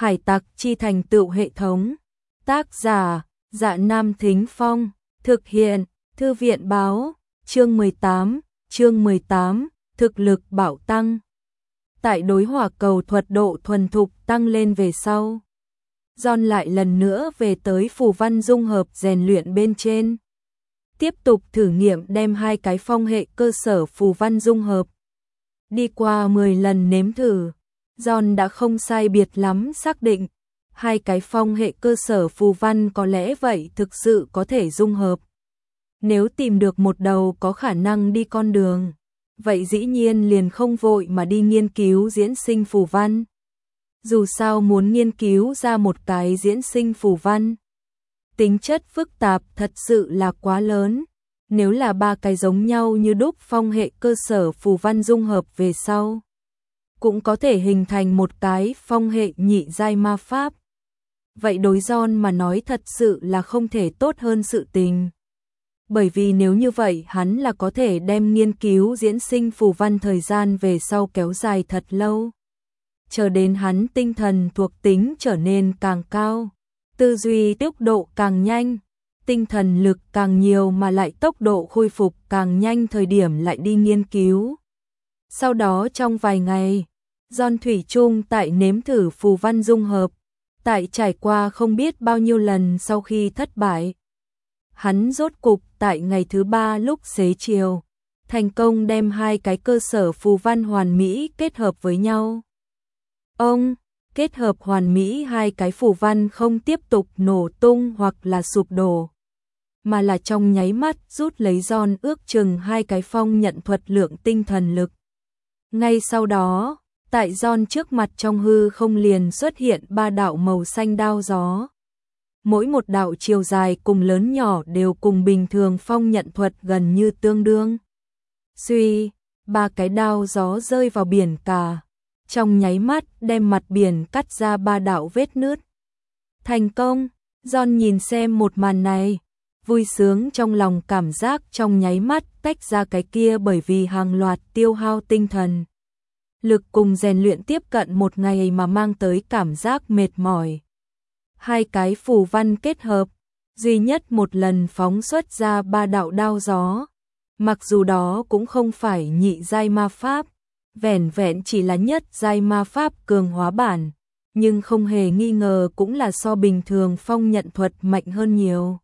Hải tặc chi thành tựu hệ thống. Tác giả, Dạ Nam Thính Phong. Thực hiện, Thư viện Báo. Chương 18, thực lực bạo tăng. Tại đối hỏa cầu thuật độ thuần thục tăng lên về sau, John lại lần nữa về tới phù văn dung hợp rèn luyện bên trên. Tiếp tục thử nghiệm đem hai cái phong hệ cơ sở phù văn dung hợp. Đi qua 10 lần nếm thử, John đã không sai biệt lắm xác định, hai cái phong hệ cơ sở phù văn có lẽ vậy thực sự có thể dung hợp. Nếu tìm được một đầu có khả năng đi con đường, vậy dĩ nhiên liền không vội mà đi nghiên cứu diễn sinh phù văn. Dù sao muốn nghiên cứu ra một cái diễn sinh phù văn, tính chất phức tạp thật sự là quá lớn. Nếu là ba cái giống nhau như đúc phong hệ cơ sở phù văn dung hợp về sau, cũng có thể hình thành một cái phong hệ nhị giai ma pháp. Vậy đối John mà nói thật sự là không thể tốt hơn sự tình. Bởi vì nếu như vậy hắn là có thể đem nghiên cứu diễn sinh phù văn thời gian về sau kéo dài thật lâu. Chờ đến hắn tinh thần thuộc tính trở nên càng cao, tư duy tốc độ càng nhanh, tinh thần lực càng nhiều mà lại tốc độ khôi phục càng nhanh thời điểm lại đi nghiên cứu. Sau đó trong vài ngày, John thủy chung tại nếm thử phù văn dung hợp, tại trải qua không biết bao nhiêu lần sau khi thất bại. Hắn rốt cục tại ngày thứ 3 lúc xế chiều, thành công đem hai cái cơ sở phù văn hoàn mỹ kết hợp với nhau. Ông kết hợp hoàn mỹ hai cái phù văn không tiếp tục nổ tung hoặc là sụp đổ, mà là trong nháy mắt rút lấy John ước chừng hai cái phong nhận thuật lượng tinh thần lực. Ngay sau đó, tại John trước mặt trong hư không liền xuất hiện ba đạo màu xanh đao gió. Mỗi một đạo chiều dài cùng lớn nhỏ đều cùng bình thường phong nhận thuật gần như tương đương. Suy, ba cái đao gió rơi vào biển cả, trong nháy mắt đem mặt biển cắt ra ba đạo vết nứt. Thành công, John nhìn xem một màn này, vui sướng trong lòng cảm giác trong nháy mắt tách ra cái kia bởi vì hàng loạt tiêu hao tinh thần lực cùng rèn luyện tiếp cận một ngày mà mang tới cảm giác mệt mỏi. Hai cái phù văn kết hợp, duy nhất một lần phóng xuất ra ba đạo đao gió. Mặc dù đó cũng không phải nhị giai ma pháp, vẻn vẹn chỉ là nhất giai ma pháp cường hóa bản, nhưng không hề nghi ngờ cũng là so bình thường phong nhận thuật mạnh hơn nhiều.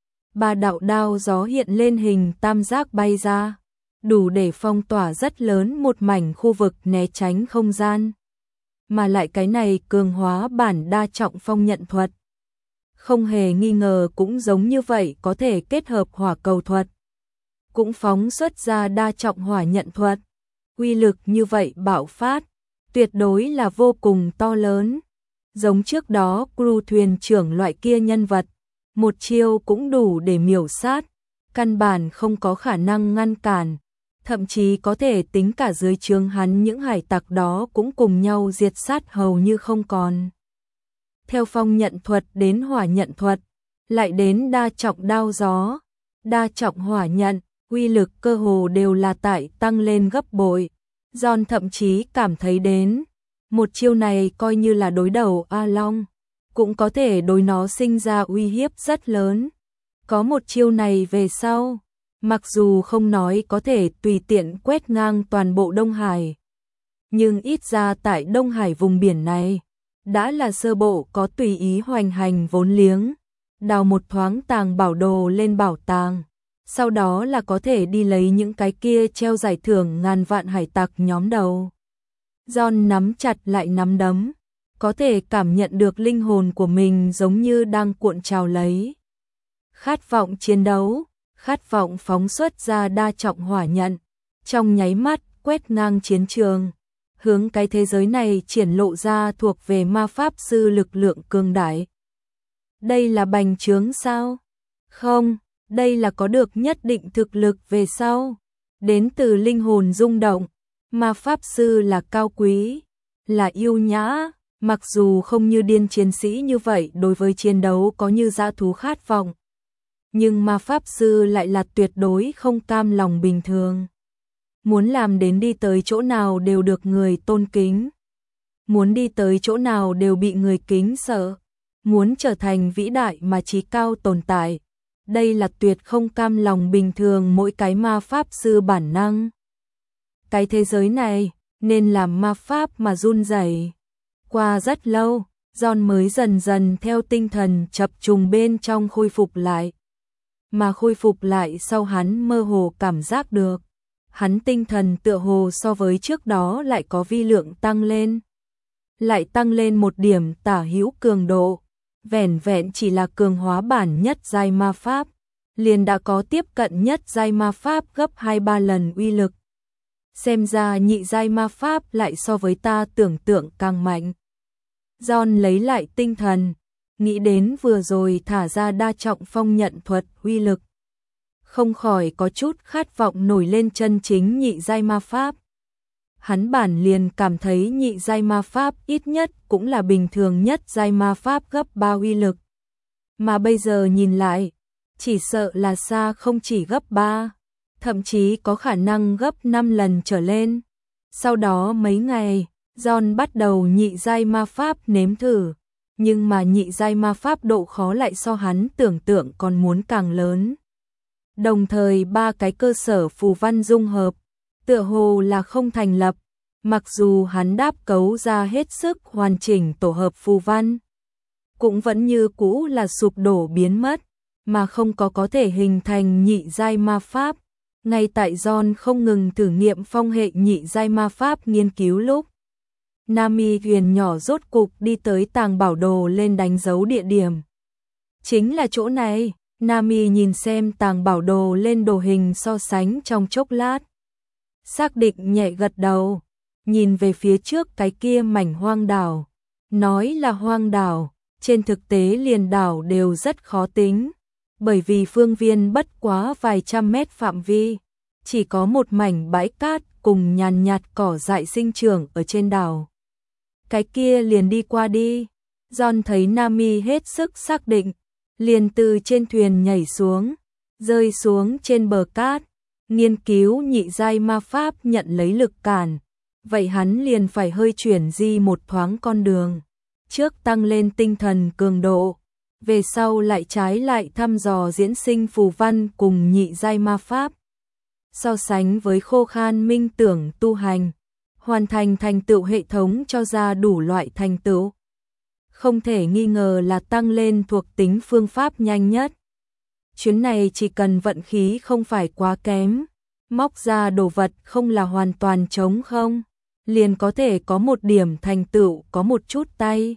Ba đạo đao gió hiện lên hình tam giác bay ra, đủ để phong tỏa rất lớn một mảnh khu vực né tránh không gian. Mà lại cái này cường hóa bản đa trọng phong nhận thuật, không hề nghi ngờ cũng giống như vậy có thể kết hợp hỏa cầu thuật, cũng phóng xuất ra đa trọng hỏa nhận thuật. Uy lực như vậy bạo phát, tuyệt đối là vô cùng to lớn. Giống trước đó crew thuyền trưởng loại kia nhân vật, một chiêu cũng đủ để miểu sát, căn bản không có khả năng ngăn cản, thậm chí có thể tính cả dưới trướng hắn những hải tặc đó cũng cùng nhau diệt sát hầu như không còn. Theo phong nhận thuật đến hỏa nhận thuật, lại đến đa trọng đao gió, đa trọng hỏa nhận, uy lực cơ hồ đều là tại tăng lên gấp bội. John thậm chí cảm thấy đến, một chiêu này coi như là đối đầu A Long, cũng có thể đối nó sinh ra uy hiếp rất lớn. Có một chiêu này về sau, mặc dù không nói có thể tùy tiện quét ngang toàn bộ Đông Hải, nhưng ít ra tại Đông Hải vùng biển này, đã là sơ bộ có tùy ý hoành hành vốn liếng, đào một thoáng tàng bảo đồ lên bảo tàng. Sau đó là có thể đi lấy những cái kia treo giải thưởng ngàn vạn hải tặc nhóm đầu. John nắm chặt lại nắm đấm, có thể cảm nhận được linh hồn của mình giống như đang cuộn trào lấy. Khát vọng chiến đấu, khát vọng phóng xuất ra đa trọng hỏa nhận, trong nháy mắt quét ngang chiến trường, hướng cái thế giới này triển lộ ra thuộc về ma pháp sư lực lượng cường đại. Đây là bành trướng sao? Không. Đây là có được nhất định thực lực về sau, đến từ linh hồn rung động, ma pháp sư là cao quý, là yêu nhã, mặc dù không như điên chiến sĩ như vậy đối với chiến đấu có như dã thú khát vọng, nhưng ma pháp sư lại là tuyệt đối không cam lòng bình thường. Muốn làm đến đi tới chỗ nào đều được người tôn kính. muốn đi tới chỗ nào đều bị người kính sợ, muốn trở thành vĩ đại mà chí cao tồn tại. Đây là tuyệt không cam lòng bình thường mỗi cái ma pháp sư bản năng. Cái thế giới này, nên làm ma pháp mà run rẩy. Qua rất lâu, John mới dần dần theo tinh thần chập trùng bên trong khôi phục lại. Mà khôi phục lại sau hắn mơ hồ cảm giác được. Hắn tinh thần tựa hồ so với trước đó lại có vi lượng tăng lên. Lại tăng lên một điểm tả hữu cường độ. Vẻn vẹn chỉ là cường hóa bản nhất giai ma pháp. Liền đã có tiếp cận nhất giai ma pháp gấp 2-3 lần uy lực. Xem ra nhị giai ma pháp lại so với ta tưởng tượng càng mạnh. John lấy lại tinh thần, nghĩ đến vừa rồi thả ra đa trọng phong nhận thuật uy lực. Không khỏi có chút khát vọng nổi lên chân chính nhị giai ma pháp. Hắn bản liền cảm thấy nhị giai ma pháp ít nhất cũng là bình thường nhất giai ma pháp gấp 3 uy lực. Mà bây giờ nhìn lại, chỉ sợ là xa không chỉ gấp 3, thậm chí có khả năng gấp 5 lần trở lên. Sau đó mấy ngày, John bắt đầu nhị giai ma pháp nếm thử, nhưng mà nhị giai ma pháp độ khó lại so hắn tưởng tượng còn muốn càng lớn. Đồng thời ba cái cơ sở phù văn dung hợp, tựa hồ là không thành lập, mặc dù hắn đáp cấu ra hết sức hoàn chỉnh tổ hợp phù văn, cũng vẫn như cũ là sụp đổ biến mất, mà không có thể hình thành nhị giai ma pháp. Ngay tại John không ngừng thử nghiệm phong hệ nhị giai ma pháp nghiên cứu lúc, Nami thuyền nhỏ rốt cục đi tới tàng bảo đồ lên đánh dấu địa điểm. Chính là chỗ này. Nami nhìn xem tàng bảo đồ lên đồ hình so sánh trong chốc lát. Xác định nhẹ gật đầu, nhìn về phía trước cái kia mảnh hoang đảo. Nói là hoang đảo, trên thực tế liền đảo đều rất khó tính. Bởi vì phương viên bất quá vài trăm mét phạm vi, chỉ có một mảnh bãi cát cùng nhàn nhạt cỏ dại sinh trưởng ở trên đảo. Cái kia liền đi qua đi. John thấy Nami hết sức xác định, liền từ trên thuyền nhảy xuống, rơi xuống trên bờ cát, nghiên cứu nhị giai ma pháp nhận lấy lực cản. Vậy hắn liền phải hơi chuyển di một thoáng con đường, trước tăng lên tinh thần cường độ, về sau lại trái lại thăm dò diễn sinh phù văn cùng nhị giai ma pháp. So sánh với khô khan minh tưởng tu hành, hoàn thành thành tựu hệ thống cho ra đủ loại thành tựu. Không thể nghi ngờ là tăng lên thuộc tính phương pháp nhanh nhất. Chuyến này chỉ cần vận khí không phải quá kém, móc ra đồ vật không là hoàn toàn trống không, liền có thể có một điểm thành tựu, có một chút tay.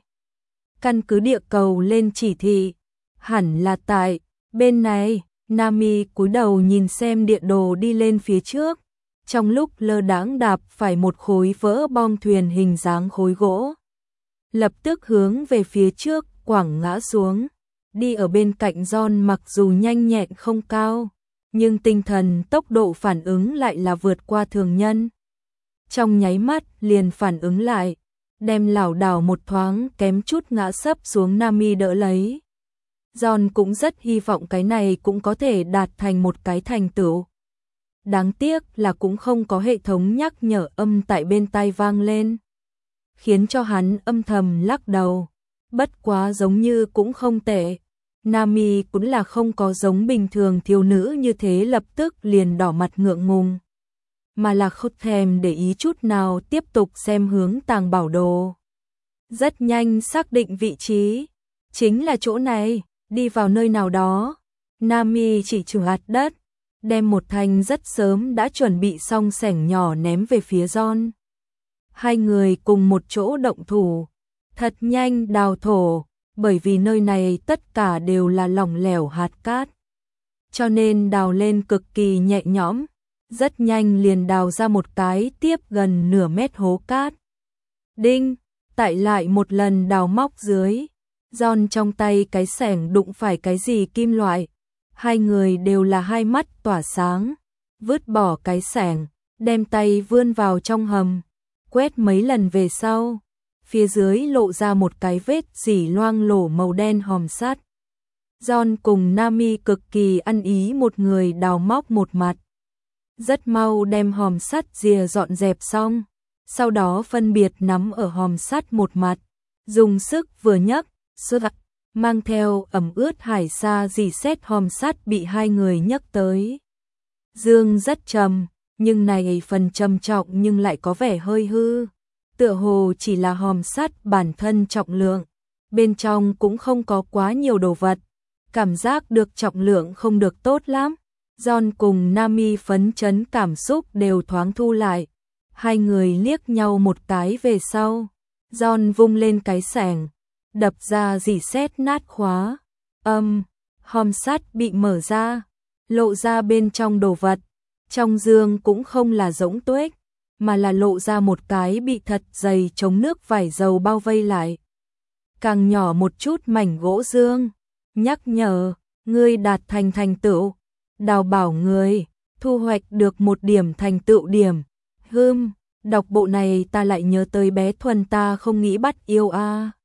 Căn cứ địa cầu lên chỉ thị, hẳn là tại bên này. Nami cúi đầu nhìn xem địa đồ đi lên phía trước, trong lúc lơ đãng đạp phải một khối vỡ bom thuyền hình dáng khối gỗ. Lập tức hướng về phía trước quẳng ngã xuống. Đi ở bên cạnh John mặc dù nhanh nhẹn không cao, nhưng tinh thần tốc độ phản ứng lại là vượt qua thường nhân. Trong nháy mắt liền phản ứng lại, đem lảo đảo một thoáng kém chút ngã sấp xuống. Nami đỡ lấy. John cũng rất hy vọng cái này cũng có thể đạt thành một cái thành tựu. Đáng tiếc là cũng không có hệ thống nhắc nhở âm tại bên tai vang lên, khiến cho hắn âm thầm lắc đầu. Bất quá giống như cũng không tệ. Nami cũng là không có giống bình thường thiếu nữ như thế lập tức liền đỏ mặt ngượng ngùng, mà là không thèm để ý chút nào, tiếp tục xem hướng tàng bảo đồ. Rất nhanh xác định vị trí, chính là chỗ này. Đi vào nơi nào đó, Nami chỉ trừ hạt đất, đem một thanh rất sớm đã chuẩn bị xong xẻng nhỏ ném về phía John. Hai người cùng một chỗ động thủ, thật nhanh đào thổ, bởi vì nơi này tất cả đều là lỏng lẻo hạt cát, cho nên đào lên cực kỳ nhẹ nhõm, rất nhanh liền đào ra một cái tiếp gần nửa mét hố cát. Đinh, tại lại một lần đào móc dưới. John trong tay cái xẻng đụng phải cái gì kim loại, hai người đều là hai mắt tỏa sáng, vứt bỏ cái xẻng, đem tay vươn vào trong hầm, quét mấy lần về sau, phía dưới lộ ra một cái vết rỉ loang lổ màu đen hòm sắt. John cùng Nami cực kỳ ăn ý một người đào móc một mặt, rất mau đem hòm sắt rìa dọn dẹp xong, sau đó phân biệt nắm ở hòm sắt một mặt, dùng sức vừa nhấc, mang theo ẩm ướt hải sa rỉ sét hòm sắt bị hai người nhấc tới. Dương rất trầm, nhưng này phần trầm trọng nhưng lại có vẻ hơi hư, tựa hồ chỉ là hòm sắt bản thân trọng lượng, bên trong cũng không có quá nhiều đồ vật, cảm giác được trọng lượng không được tốt lắm. John cùng Nami phấn chấn cảm xúc đều thoáng thu lại, hai người liếc nhau một cái về sau, John vung lên cái xẻng, đập ra rỉ sét nát khóa, hòm sắt bị mở ra, lộ ra bên trong đồ vật, trong dương cũng không là rỗng tuếch, mà là lộ ra một cái bị thật dày chống nước vải dầu bao vây lại. Càng nhỏ một chút mảnh gỗ dương, nhắc nhở, ngươi đạt thành tựu, đào bảo người, thu hoạch được một điểm thành tựu điểm. Đọc bộ này ta lại nhớ tới bé Thuần ta không nghĩ bắt yêu a.